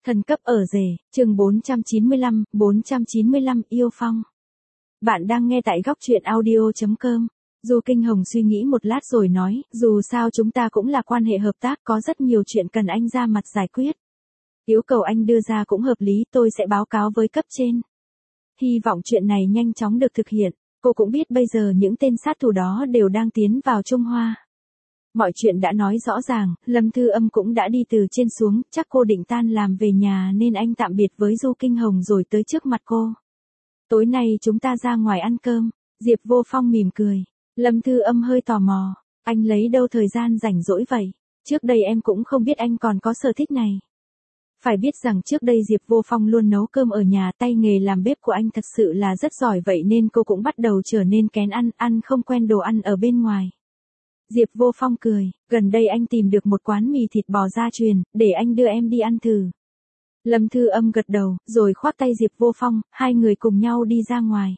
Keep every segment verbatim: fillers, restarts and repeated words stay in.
Thần cấp ở rể, chương bốn trăm chín mươi lăm, bốn trăm chín mươi lăm yêu Phong. Bạn đang nghe tại góc truyện audio chấm com. Du Kinh Hồng suy nghĩ một lát rồi nói, dù sao chúng ta cũng là quan hệ hợp tác, có rất nhiều chuyện cần anh ra mặt giải quyết. Yêu cầu anh đưa ra cũng hợp lý, tôi sẽ báo cáo với cấp trên. Hy vọng chuyện này nhanh chóng được thực hiện. Cô cũng biết bây giờ những tên sát thủ đó đều đang tiến vào Trung Hoa. Mọi chuyện đã nói rõ ràng, Lâm Thư Âm cũng đã đi từ trên xuống, chắc cô định tan làm về nhà nên anh tạm biệt với Du Kinh Hồng rồi tới trước mặt cô. Tối nay chúng ta ra ngoài ăn cơm, Diệp Vô Phong mỉm cười. Lâm Thư Âm hơi tò mò, anh lấy đâu thời gian rảnh rỗi vậy? Trước đây em cũng không biết anh còn có sở thích này. Phải biết rằng trước đây Diệp Vô Phong luôn nấu cơm ở nhà, tay nghề làm bếp của anh thật sự là rất giỏi, vậy nên cô cũng bắt đầu trở nên kén ăn, ăn không quen đồ ăn ở bên ngoài. Diệp Vô Phong cười, gần đây anh tìm được một quán mì thịt bò gia truyền, để anh đưa em đi ăn thử. Lâm Thư Âm gật đầu, rồi khoác tay Diệp Vô Phong, hai người cùng nhau đi ra ngoài.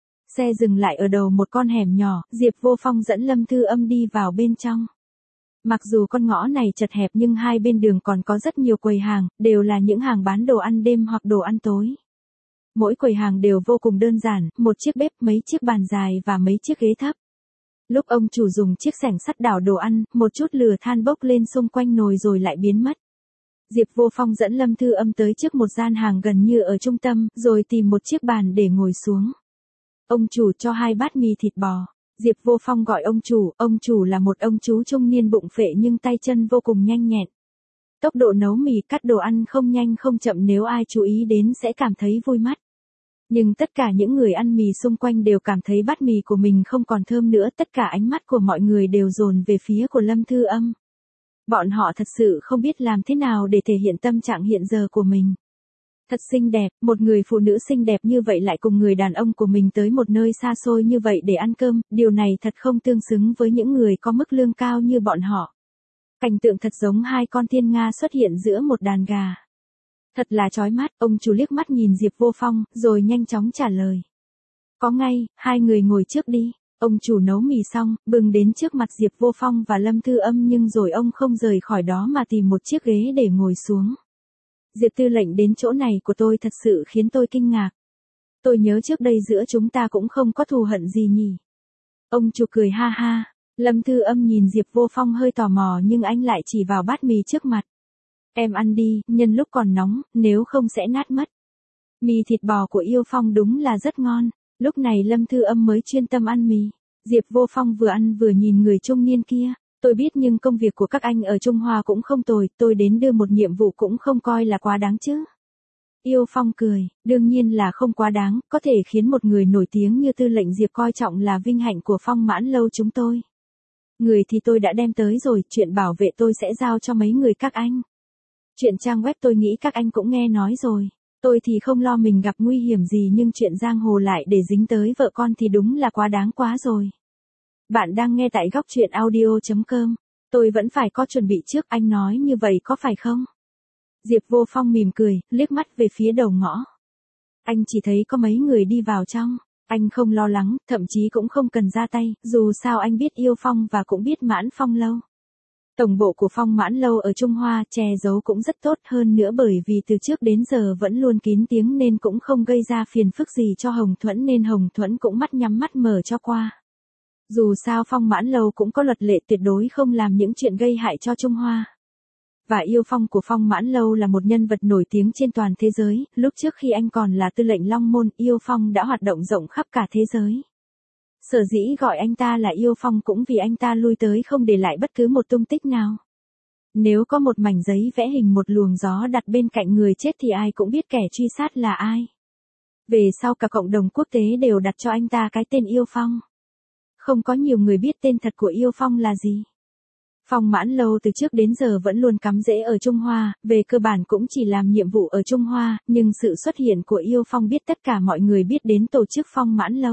Xe dừng lại ở đầu một con hẻm nhỏ, Diệp Vô Phong dẫn Lâm Thư Âm đi vào bên trong. Mặc dù con ngõ này chật hẹp nhưng hai bên đường còn có rất nhiều quầy hàng, đều là những hàng bán đồ ăn đêm hoặc đồ ăn tối. Mỗi quầy hàng đều vô cùng đơn giản, một chiếc bếp, mấy chiếc bàn dài và mấy chiếc ghế thấp. Lúc ông chủ dùng chiếc xẻng sắt đảo đồ ăn, một chút lửa than bốc lên xung quanh nồi rồi lại biến mất. Diệp Vô Phong dẫn Lâm Thư Âm tới trước một gian hàng gần như ở trung tâm, rồi tìm một chiếc bàn để ngồi xuống. Ông chủ cho hai bát mì thịt bò. Diệp Vô Phong gọi ông chủ, ông chủ là một ông chú trung niên bụng phệ nhưng tay chân vô cùng nhanh nhẹn. Tốc độ nấu mì cắt đồ ăn không nhanh không chậm, nếu ai chú ý đến sẽ cảm thấy vui mắt. Nhưng tất cả những người ăn mì xung quanh đều cảm thấy bát mì của mình không còn thơm nữa, tất cả ánh mắt của mọi người đều dồn về phía của Lâm Thư Âm. Bọn họ thật sự không biết làm thế nào để thể hiện tâm trạng hiện giờ của mình. Thật xinh đẹp, một người phụ nữ xinh đẹp như vậy lại cùng người đàn ông của mình tới một nơi xa xôi như vậy để ăn cơm, điều này thật không tương xứng với những người có mức lương cao như bọn họ. Cảnh tượng thật giống hai con thiên nga xuất hiện giữa một đàn gà. Thật là chói mắt, ông chủ liếc mắt nhìn Diệp Vô Phong, rồi nhanh chóng trả lời. Có ngay, hai người ngồi trước đi. Ông chủ nấu mì xong, bưng đến trước mặt Diệp Vô Phong và Lâm Thư Âm nhưng rồi ông không rời khỏi đó mà tìm một chiếc ghế để ngồi xuống. Diệp tư lệnh đến chỗ này của tôi thật sự khiến tôi kinh ngạc. Tôi nhớ trước đây giữa chúng ta cũng không có thù hận gì nhỉ. Ông chủ cười ha ha. Lâm Thư Âm nhìn Diệp Vô Phong hơi tò mò nhưng anh lại chỉ vào bát mì trước mặt. Em ăn đi, nhân lúc còn nóng, nếu không sẽ nát mất. Mì thịt bò của Yêu Phong đúng là rất ngon. Lúc này Lâm Thư Âm mới chuyên tâm ăn mì. Diệp Vô Phong vừa ăn vừa nhìn người trung niên kia. Tôi biết nhưng công việc của các anh ở Trung Hoa cũng không tồi, tôi đến đưa một nhiệm vụ cũng không coi là quá đáng chứ. Yêu Phong cười, đương nhiên là không quá đáng, có thể khiến một người nổi tiếng như tư lệnh Diệp coi trọng là vinh hạnh của Phong Mãn Lâu chúng tôi. Người thì tôi đã đem tới rồi, chuyện bảo vệ tôi sẽ giao cho mấy người các anh. Chuyện trang web tôi nghĩ các anh cũng nghe nói rồi. Tôi thì không lo mình gặp nguy hiểm gì nhưng chuyện giang hồ lại để dính tới vợ con thì đúng là quá đáng quá rồi. Bạn đang nghe tại góc truyện audio chấm com. Tôi vẫn phải có chuẩn bị trước, anh nói như vậy có phải không? Diệp Vô Phong mỉm cười, liếc mắt về phía đầu ngõ. Anh chỉ thấy có mấy người đi vào trong. Anh không lo lắng, thậm chí cũng không cần ra tay, dù sao anh biết Yêu Phong và cũng biết Mãn Phong Lâu. Tổng bộ của Phong Mãn Lâu ở Trung Hoa che giấu cũng rất tốt, hơn nữa bởi vì từ trước đến giờ vẫn luôn kín tiếng nên cũng không gây ra phiền phức gì cho Hồng Thuẫn nên Hồng Thuẫn cũng mắt nhắm mắt mở cho qua. Dù sao Phong Mãn Lâu cũng có luật lệ tuyệt đối không làm những chuyện gây hại cho Trung Hoa. Và Yêu Phong của Phong Mãn Lâu là một nhân vật nổi tiếng trên toàn thế giới, lúc trước khi anh còn là tư lệnh Long Môn, Yêu Phong đã hoạt động rộng khắp cả thế giới. Sở dĩ gọi anh ta là Yêu Phong cũng vì anh ta lui tới không để lại bất cứ một tung tích nào. Nếu có một mảnh giấy vẽ hình một luồng gió đặt bên cạnh người chết thì ai cũng biết kẻ truy sát là ai. Về sau cả cộng đồng quốc tế đều đặt cho anh ta cái tên Yêu Phong. Không có nhiều người biết tên thật của Yêu Phong là gì. Phong Mãn Lâu từ trước đến giờ vẫn luôn cắm rễ ở Trung Hoa, về cơ bản cũng chỉ làm nhiệm vụ ở Trung Hoa, nhưng sự xuất hiện của Yêu Phong biết tất cả mọi người biết đến tổ chức Phong Mãn Lâu.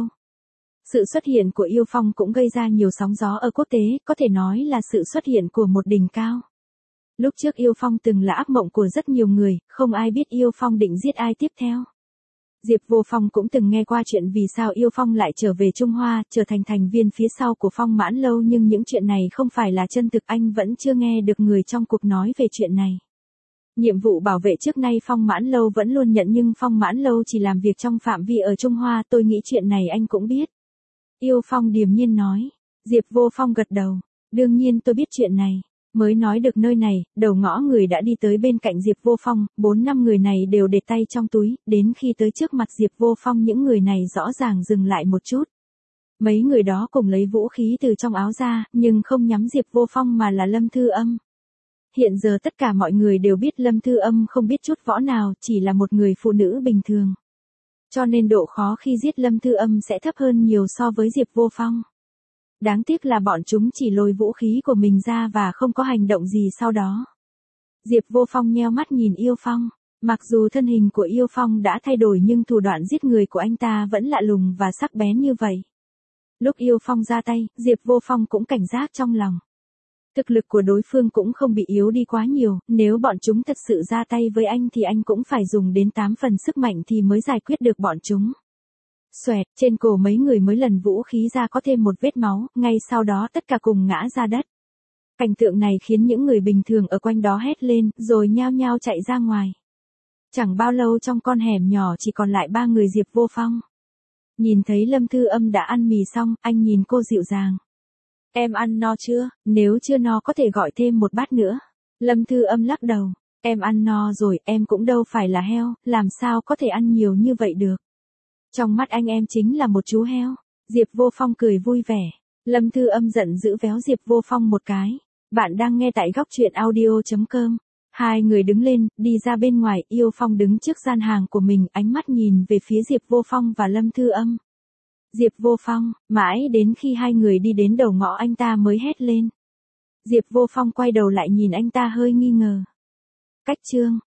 Sự xuất hiện của Yêu Phong cũng gây ra nhiều sóng gió ở quốc tế, có thể nói là sự xuất hiện của một đỉnh cao. Lúc trước Yêu Phong từng là ác mộng của rất nhiều người, không ai biết Yêu Phong định giết ai tiếp theo. Diệp Vô Phong cũng từng nghe qua chuyện vì sao Yêu Phong lại trở về Trung Hoa, trở thành thành viên phía sau của Phong Mãn Lâu nhưng những chuyện này không phải là chân thực, anh vẫn chưa nghe được người trong cuộc nói về chuyện này. Nhiệm vụ bảo vệ trước nay Phong Mãn Lâu vẫn luôn nhận nhưng Phong Mãn Lâu chỉ làm việc trong phạm vi ở Trung Hoa, tôi nghĩ chuyện này anh cũng biết. Yêu Phong điềm nhiên nói. Diệp Vô Phong gật đầu. Đương nhiên tôi biết chuyện này. Mới nói được nơi này, đầu ngõ người đã đi tới bên cạnh Diệp Vô Phong, bốn năm người này đều để tay trong túi, đến khi tới trước mặt Diệp Vô Phong những người này rõ ràng dừng lại một chút. Mấy người đó cùng lấy vũ khí từ trong áo ra, nhưng không nhắm Diệp Vô Phong mà là Lâm Thư Âm. Hiện giờ tất cả mọi người đều biết Lâm Thư Âm không biết chút võ nào, chỉ là một người phụ nữ bình thường. Cho nên độ khó khi giết Lâm Thư Âm sẽ thấp hơn nhiều so với Diệp Vô Phong. Đáng tiếc là bọn chúng chỉ lôi vũ khí của mình ra và không có hành động gì sau đó. Diệp Vô Phong nheo mắt nhìn Yêu Phong. Mặc dù thân hình của Yêu Phong đã thay đổi nhưng thủ đoạn giết người của anh ta vẫn lạ lùng và sắc bén như vậy. Lúc Yêu Phong ra tay, Diệp Vô Phong cũng cảnh giác trong lòng. Thực lực của đối phương cũng không bị yếu đi quá nhiều, nếu bọn chúng thật sự ra tay với anh thì anh cũng phải dùng đến tám phần sức mạnh thì mới giải quyết được bọn chúng. Xoẹt, trên cổ mấy người mới lần vũ khí ra có thêm một vết máu, ngay sau đó tất cả cùng ngã ra đất. Cảnh tượng này khiến những người bình thường ở quanh đó hét lên, rồi nhao nhao chạy ra ngoài. Chẳng bao lâu trong con hẻm nhỏ chỉ còn lại ba người Diệp Vô Phong. Nhìn thấy Lâm Thư Âm đã ăn mì xong, anh nhìn cô dịu dàng. Em ăn no chưa? Nếu chưa no có thể gọi thêm một bát nữa. Lâm Thư Âm lắc đầu. Em ăn no rồi, em cũng đâu phải là heo, làm sao có thể ăn nhiều như vậy được. Trong mắt anh em chính là một chú heo. Diệp Vô Phong cười vui vẻ. Lâm Thư Âm giận dữ véo Diệp Vô Phong một cái. Bạn đang nghe tại góc truyện audio chấm com. Hai người đứng lên, đi ra bên ngoài, Yêu Phong đứng trước gian hàng của mình, ánh mắt nhìn về phía Diệp Vô Phong và Lâm Thư Âm. Diệp Vô Phong, mãi đến khi hai người đi đến đầu ngõ anh ta mới hét lên. Diệp Vô Phong quay đầu lại nhìn anh ta hơi nghi ngờ. Cách chương